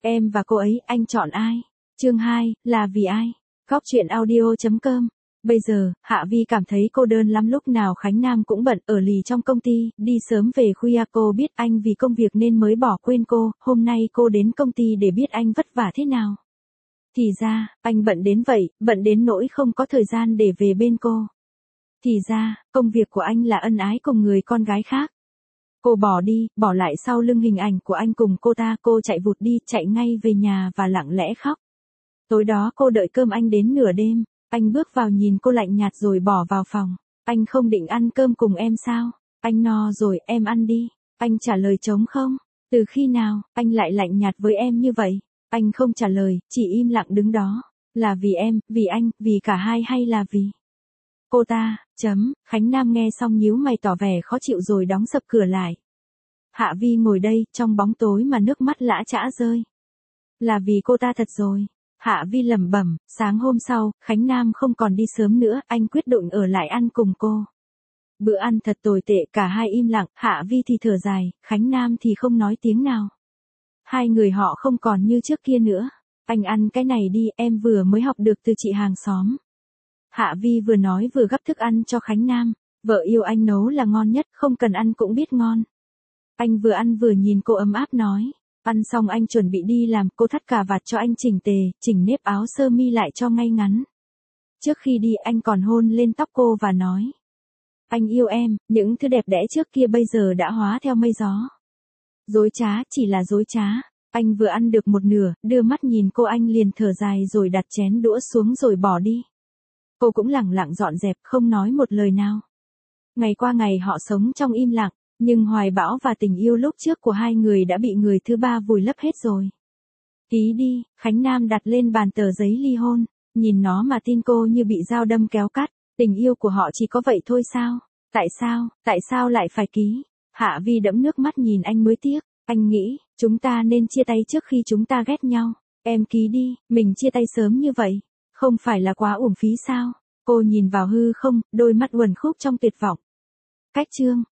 Em và cô ấy, anh chọn ai? Chương 2, là vì ai? Góc truyện audio.com. Bây giờ, Hạ Vi cảm thấy cô đơn lắm, lúc nào Khánh Nam cũng bận ở lì trong công ty, đi sớm về khuya. Cô biết anh vì công việc nên mới bỏ quên cô, hôm nay cô đến công ty để biết anh vất vả thế nào. Thì ra, anh bận đến vậy, bận đến nỗi không có thời gian để về bên cô. Thì ra, công việc của anh là ân ái cùng người con gái khác. Cô bỏ đi, bỏ lại sau lưng hình ảnh của anh cùng cô ta, cô chạy vụt đi, chạy ngay về nhà và lặng lẽ khóc. Tối đó cô đợi cơm anh đến nửa đêm, anh bước vào nhìn cô lạnh nhạt rồi bỏ vào phòng. Anh không định ăn cơm cùng em sao? Anh no rồi, em ăn đi. Anh trả lời trống không. Từ khi nào, anh lại lạnh nhạt với em như vậy? Anh không trả lời, chỉ im lặng đứng đó. Là vì em, vì anh, vì cả hai hay là vì cô ta? Khánh Nam nghe xong nhíu mày tỏ vẻ khó chịu rồi đóng sập cửa lại. Hạ Vi ngồi đây, trong bóng tối mà nước mắt lã chã rơi. Là vì cô ta thật rồi. Hạ Vi lẩm bẩm. Sáng hôm sau, Khánh Nam không còn đi sớm nữa, anh quyết định ở lại ăn cùng cô. Bữa ăn thật tồi tệ, cả hai im lặng, Hạ Vi thì thở dài, Khánh Nam thì không nói tiếng nào. Hai người họ không còn như trước kia nữa. Anh ăn cái này đi, em vừa mới học được từ chị hàng xóm. Hạ Vi vừa nói vừa gắp thức ăn cho Khánh Nam. Vợ yêu anh nấu là ngon nhất, không cần ăn cũng biết ngon. Anh vừa ăn vừa nhìn cô ấm áp nói. Ăn xong anh chuẩn bị đi làm, cô thắt cà vạt cho anh chỉnh tề, chỉnh nếp áo sơ mi lại cho ngay ngắn. Trước khi đi anh còn hôn lên tóc cô và nói. Anh yêu em, những thứ đẹp đẽ trước kia bây giờ đã hóa theo mây gió. Dối trá, chỉ là dối trá. Anh vừa ăn được một nửa, đưa mắt nhìn cô anh liền thở dài rồi đặt chén đũa xuống rồi bỏ đi. Cô cũng lẳng lặng dọn dẹp, không nói một lời nào. Ngày qua ngày họ sống trong im lặng, nhưng hoài bão và tình yêu lúc trước của hai người đã bị người thứ ba vùi lấp hết rồi. Ký đi, Khánh Nam đặt lên bàn tờ giấy ly hôn, nhìn nó mà tin cô như bị dao đâm kéo cắt, tình yêu của họ chỉ có vậy thôi sao? Tại sao lại phải ký? Hạ Vi đẫm nước mắt nhìn anh mới tiếc, anh nghĩ, chúng ta nên chia tay trước khi chúng ta ghét nhau. Em ký đi, mình chia tay sớm như vậy, không phải là quá uổng phí sao? Cô nhìn vào hư không, đôi mắt uẩn khúc trong tuyệt vọng. Cách chương